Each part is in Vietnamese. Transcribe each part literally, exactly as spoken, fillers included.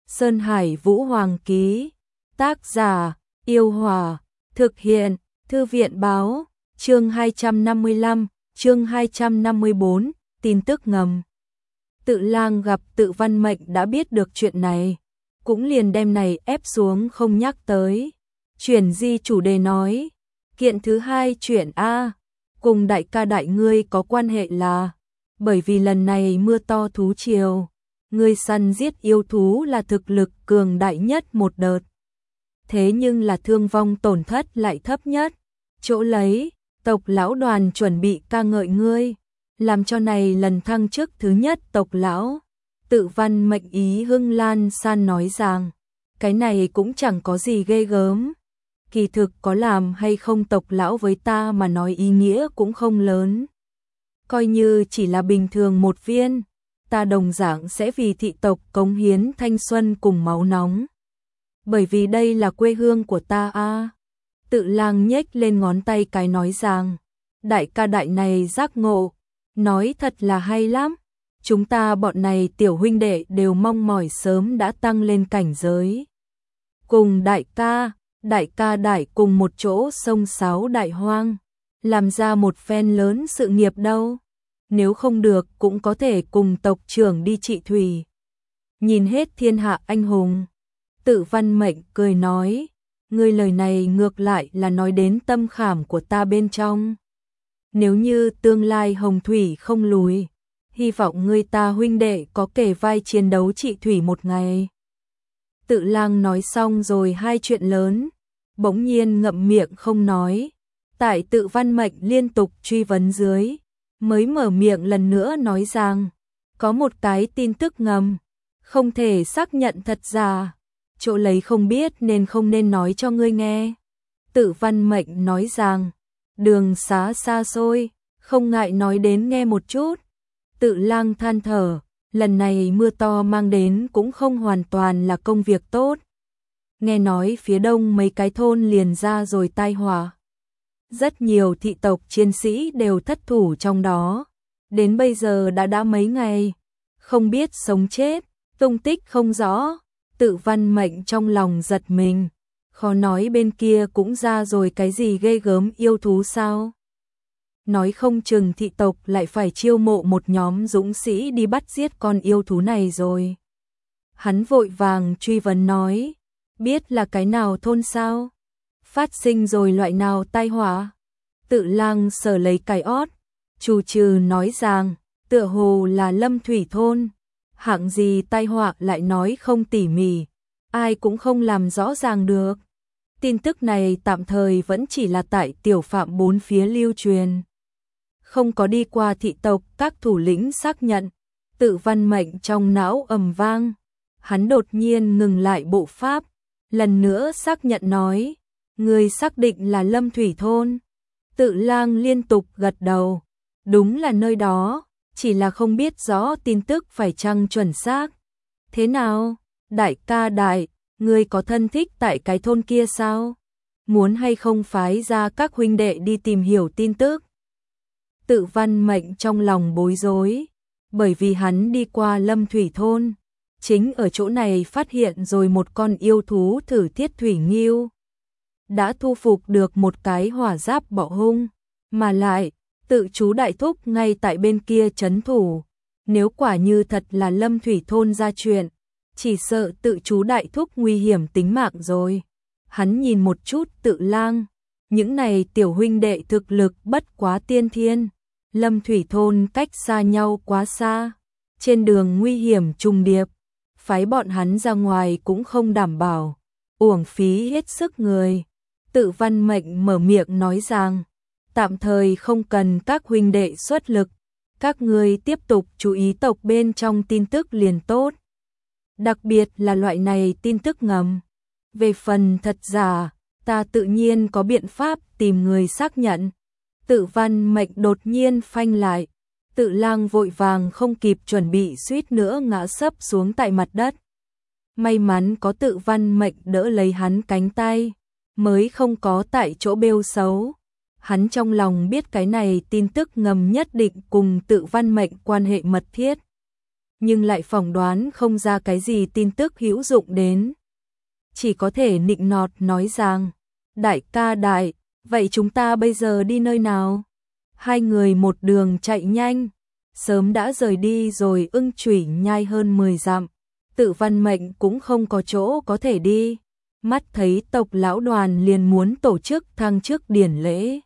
Sơn Hải Vũ Hoàng ký. Tác giả: Yêu Hòa. Thực hiện: Thư viện báo. Chương hai trăm năm mươi lăm, chương hai trăm năm mươi bốn, tin tức ngầm. Tự Lang gặp Tự Văn Mệnh đã biết được chuyện này, cũng liền đem này ép xuống không nhắc tới. Chuyển di chủ đề nói, kiện thứ hai chuyện A, cùng đại ca đại ngươi có quan hệ là, bởi vì lần này mưa to thú triều, ngươi săn giết yêu thú là thực lực cường đại nhất một đợt. Thế nhưng là thương vong tổn thất lại thấp nhất, chỗ lấy, tộc lão đoàn chuẩn bị ca ngợi ngươi, làm cho này lần thăng chức thứ nhất tộc lão. Tự Văn Mệnh ý hưng lan san nói rằng, cái này cũng chẳng có gì ghê gớm. Kỳ thực có làm hay không tộc lão với ta mà nói ý nghĩa cũng không lớn. Coi như chỉ là bình thường một viên, ta đồng dạng sẽ vì thị tộc cống hiến thanh xuân cùng máu nóng. Bởi vì đây là quê hương của ta a. À. Tự Lang nhếch lên ngón tay cái nói rằng, đại ca đại này giác ngộ, nói thật là hay lắm. Chúng ta bọn này tiểu huynh đệ đều mong mỏi sớm đã tăng lên cảnh giới. Cùng đại ca, đại ca đại cùng một chỗ sông sáo đại hoang, làm ra một phen lớn sự nghiệp đâu. Nếu không được cũng có thể cùng tộc trưởng đi trị thủy. Nhìn hết thiên hạ anh hùng. Tự Văn Mệnh cười nói, ngươi lời này ngược lại là nói đến tâm khảm của ta bên trong. Nếu như tương lai hồng thủy không lùi, hy vọng ngươi ta huynh đệ có kề vai chiến đấu trị thủy một ngày. Tự Lang nói xong rồi hai chuyện lớn, bỗng nhiên ngậm miệng không nói. Tại Tự Văn Mệnh liên tục truy vấn dưới, mới mở miệng lần nữa nói rằng, có một cái tin tức ngầm, không thể xác nhận thật giả, chỗ lấy không biết nên không nên nói cho ngươi nghe. Tự Văn Mệnh nói rằng, đường xá xa xôi, không ngại nói đến nghe một chút. Tự Lang than thở, lần này mưa to mang đến cũng không hoàn toàn là công việc tốt. Nghe nói phía đông mấy cái thôn liền ra rồi tai họa. Rất nhiều thị tộc chiến sĩ đều thất thủ trong đó. Đến bây giờ đã đã mấy ngày, không biết sống chết, tung tích không rõ. Tự Văn Mệnh trong lòng giật mình, khó nói bên kia cũng ra rồi cái gì ghê gớm yêu thú sao? Nói không chừng thị tộc lại phải chiêu mộ một nhóm dũng sĩ đi bắt giết con yêu thú này rồi. Hắn vội vàng truy vấn nói, biết là cái nào thôn sao? Phát sinh rồi loại nào tai họa? Tự Lang sờ lấy cái ót, trù trừ nói rằng, tựa hồ là Lâm Thủy thôn. Hạng gì tai họa lại nói không tỉ mỉ, ai cũng không làm rõ ràng được. Tin tức này tạm thời vẫn chỉ là tại tiểu phạm bốn phía lưu truyền, không có đi qua thị tộc các thủ lĩnh xác nhận. Tự Văn Mệnh trong não ầm vang, hắn đột nhiên ngừng lại bộ pháp, lần nữa xác nhận nói, người xác định là Lâm Thủy thôn. Tự Lang liên tục gật đầu, đúng là nơi đó, chỉ là không biết rõ tin tức phải chăng chuẩn xác. Thế nào, đại ca đại, ngươi có thân thích tại cái thôn kia sao? Muốn hay không phái ra các huynh đệ đi tìm hiểu tin tức? Tự Văn Mệnh trong lòng bối rối, bởi vì hắn đi qua Lâm Thủy thôn, chính ở chỗ này phát hiện rồi một con yêu thú thử thiết thủy nghiêu. Đã thu phục được một cái hỏa giáp bọ hung, mà lại, tự chú đại thúc ngay tại bên kia trấn thủ. Nếu quả như thật là Lâm Thủy thôn ra chuyện, chỉ sợ tự chú đại thúc nguy hiểm tính mạng rồi. Hắn nhìn một chút Tự Lang, những này tiểu huynh đệ thực lực bất quá tiên thiên. Lâm Thủy thôn cách xa nhau quá xa, trên đường nguy hiểm trùng điệp, phái bọn hắn ra ngoài cũng không đảm bảo, uổng phí hết sức người. Tự Văn Mệnh mở miệng nói rằng, tạm thời không cần các huynh đệ xuất lực, các ngươi tiếp tục chú ý tộc bên trong tin tức liền tốt. Đặc biệt là loại này tin tức ngầm. Về phần thật giả, ta tự nhiên có biện pháp tìm người xác nhận. Tự Văn Mệnh đột nhiên phanh lại, Tự Lang vội vàng không kịp chuẩn bị suýt nữa ngã sấp xuống tại mặt đất. May mắn có Tự Văn Mệnh đỡ lấy hắn cánh tay, mới không có tại chỗ bêu xấu. Hắn trong lòng biết cái này tin tức ngầm nhất định cùng Tự Văn Mệnh quan hệ mật thiết. nhưng lại phỏng đoán không ra cái gì tin tức hữu dụng đến. Chỉ có thể nịnh nọt nói rằng, đại ca đại, vậy chúng ta bây giờ đi nơi nào? Hai người một đường chạy nhanh, sớm đã rời đi rồi Ưng Chủy nhai hơn mười dặm, Tự Văn Mệnh cũng không có chỗ có thể đi. Mắt thấy tộc lão đoàn liền muốn tổ chức thăng chức điển lễ.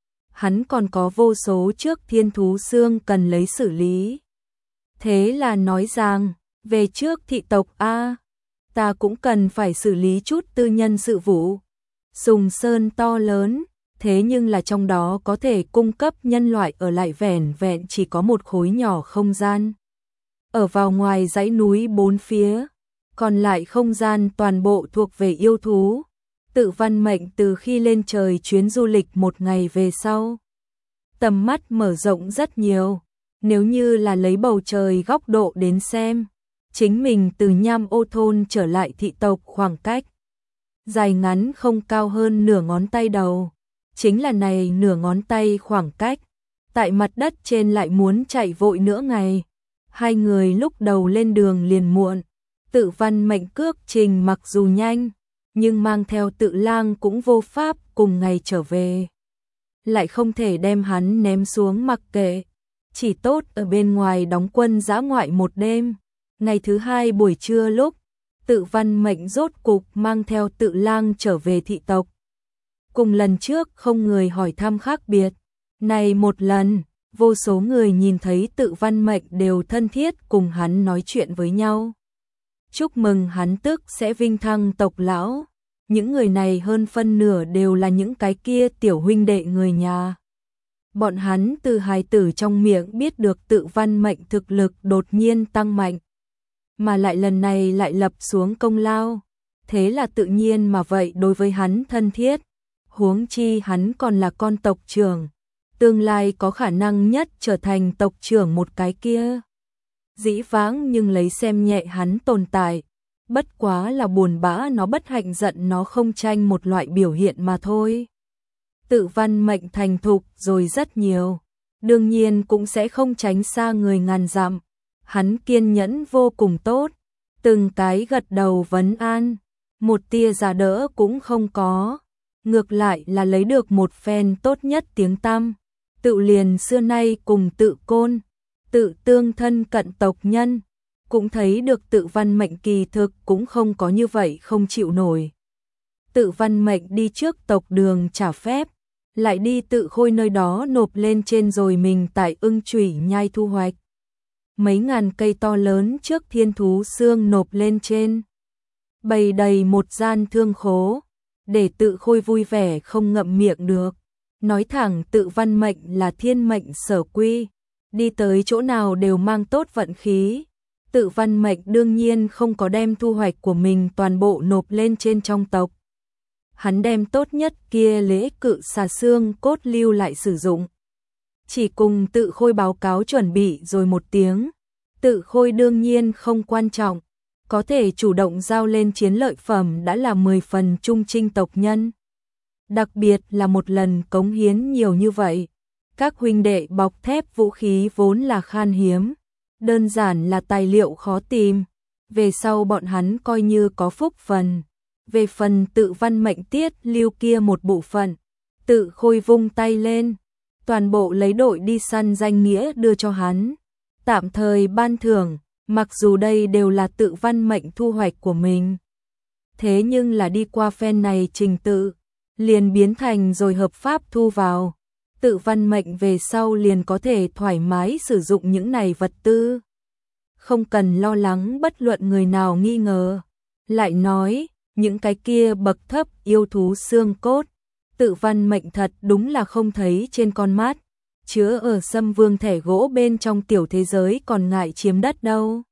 Hắn còn có vô số trước thiên thú xương cần lấy xử lý. Thế là nói rằng, về trước thị tộc A, ta cũng cần phải xử lý chút tư nhân sự vụ. Sùng Sơn to lớn, thế nhưng là trong đó có thể cung cấp nhân loại ở lại vẻn vẹn chỉ có một khối nhỏ không gian. Ở vào ngoài dãy núi bốn phía, còn lại không gian toàn bộ thuộc về yêu thú. Tự Văn Mệnh từ khi lên trời chuyến du lịch một ngày về sau, tầm mắt mở rộng rất nhiều. Nếu như là lấy bầu trời góc độ đến xem, chính mình từ Nham Ô thôn trở lại thị tộc khoảng cách dài ngắn không cao hơn nửa ngón tay đầu. Chính là này nửa ngón tay khoảng cách, tại mặt đất trên lại muốn chạy vội nửa ngày. Hai người lúc đầu lên đường liền muộn. Tự Văn Mệnh cước trình mặc dù nhanh, nhưng mang theo Tự Lang cũng vô pháp cùng ngày trở về. Lại không thể đem hắn ném xuống mặc kệ. Chỉ tốt ở bên ngoài đóng quân dã ngoại một đêm. Ngày thứ hai buổi trưa lúc, Tự Văn Mệnh rốt cục mang theo Tự Lang trở về thị tộc. Cùng lần trước không người hỏi thăm khác biệt. Này một lần, vô số người nhìn thấy Tự Văn Mệnh đều thân thiết cùng hắn nói chuyện với nhau. Chúc mừng hắn tức sẽ vinh thăng tộc lão. Những người này hơn phân nửa đều là những cái kia tiểu huynh đệ người nhà. Bọn hắn từ hài tử trong miệng biết được Tự Văn Mệnh thực lực đột nhiên tăng mạnh, mà lại lần này lại lập xuống công lao. Thế là tự nhiên mà vậy đối với hắn thân thiết. Huống chi hắn còn là con tộc trưởng, tương lai có khả năng nhất trở thành tộc trưởng một cái kia. Dĩ vãng nhưng lấy xem nhẹ hắn tồn tại, bất quá là buồn bã nó bất hạnh giận nó không tranh một loại biểu hiện mà thôi. Tự Văn Mệnh thành thục rồi rất nhiều, đương nhiên cũng sẽ không tránh xa người ngàn dặm. Hắn kiên nhẫn vô cùng tốt, từng cái gật đầu vấn an, một tia giả đỡ cũng không có. Ngược lại là lấy được một phen tốt nhất tiếng tăm. Tự liền xưa nay cùng Tự Côn, Tự tương thân cận tộc nhân, cũng thấy được Tự Văn Mệnh kỳ thực cũng không có như vậy không chịu nổi. Tự Văn Mệnh đi trước tộc đường trả phép, lại đi Tự Khôi nơi đó nộp lên trên rồi mình tại Ưng Chủy nhai thu hoạch. Mấy ngàn cây to lớn trước thiên thú xương nộp lên trên. Bày đầy một gian thương khố, để Tự Khôi vui vẻ không ngậm miệng được. Nói thẳng Tự Văn Mệnh là thiên mệnh sở quy, đi tới chỗ nào đều mang tốt vận khí. Tự Văn Mệnh đương nhiên không có đem thu hoạch của mình toàn bộ nộp lên trên trong tộc. Hắn đem tốt nhất kia lễ cự xà xương cốt lưu lại sử dụng. Chỉ cùng Tự Khôi báo cáo chuẩn bị rồi một tiếng. Tự Khôi đương nhiên không quan trọng, có thể chủ động giao lên chiến lợi phẩm đã là mười phần trung trinh tộc nhân. Đặc biệt là một lần cống hiến nhiều như vậy. Các huynh đệ bọc thép vũ khí vốn là khan hiếm, đơn giản là tài liệu khó tìm. Về sau bọn hắn coi như có phúc phần. Về phần Tự Văn Mệnh tiết lưu kia một bộ phận, Tự Khôi vung tay lên, toàn bộ lấy đội đi săn danh nghĩa đưa cho hắn. Tạm thời ban thưởng, mặc dù đây đều là Tự Văn Mệnh thu hoạch của mình. Thế nhưng là đi qua phen này trình tự, liền biến thành rồi hợp pháp thu vào. Tự Văn Mệnh về sau liền có thể thoải mái sử dụng những này vật tư. Không cần lo lắng bất luận người nào nghi ngờ. Lại nói, những cái kia bậc thấp yêu thú xương cốt, Tự Văn Mệnh thật đúng là không thấy trên con mắt. Chứa ở Sâm Vương thẻ gỗ bên trong tiểu thế giới còn ngại chiếm đất đâu.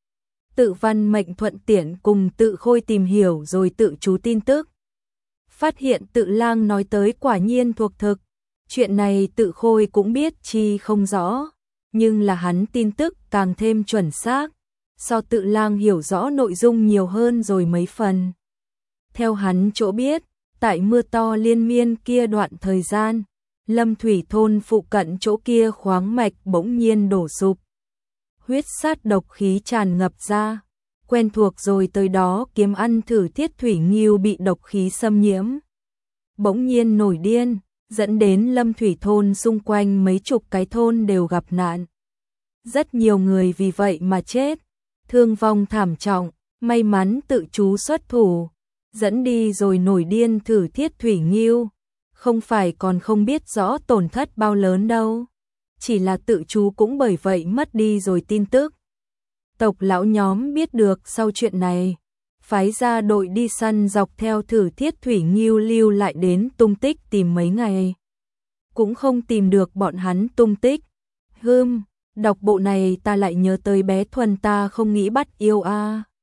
Tự Văn Mệnh thuận tiện cùng Tự Khôi tìm hiểu rồi tự chú tin tức. Phát hiện Tự Lang nói tới quả nhiên thuộc thực. Chuyện này Tự Khôi cũng biết chi không rõ, nhưng là hắn tin tức càng thêm chuẩn xác. So Tự Lang hiểu rõ nội dung nhiều hơn rồi mấy phần. Theo hắn chỗ biết, tại mưa to liên miên kia đoạn thời gian, Lâm Thủy thôn phụ cận chỗ kia khoáng mạch bỗng nhiên đổ sụp. huyết sát độc khí tràn ngập ra. Quen thuộc rồi tới đó kiếm ăn thử Thiết Thủy Nghiêu bị độc khí xâm nhiễm. Bỗng nhiên nổi điên, dẫn đến Lâm Thủy thôn xung quanh mấy chục cái thôn đều gặp nạn. Rất nhiều người vì vậy mà chết, thương vong thảm trọng, may mắn tự chú xuất thủ, dẫn đi rồi nổi điên thử Thiết Thủy Nghiêu, không phải còn không biết rõ tổn thất bao lớn đâu. Chỉ là tự chú cũng bởi vậy mất đi rồi tin tức. Tộc lão nhóm biết được sau chuyện này, phái ra đội đi săn dọc theo thử Thiết Thủy Nghiêu lưu lại đến tung tích tìm mấy ngày. Cũng không tìm được bọn hắn tung tích. Hưm, đọc bộ này ta lại nhớ tới bé Thuần ta không nghĩ bắt yêu a. À.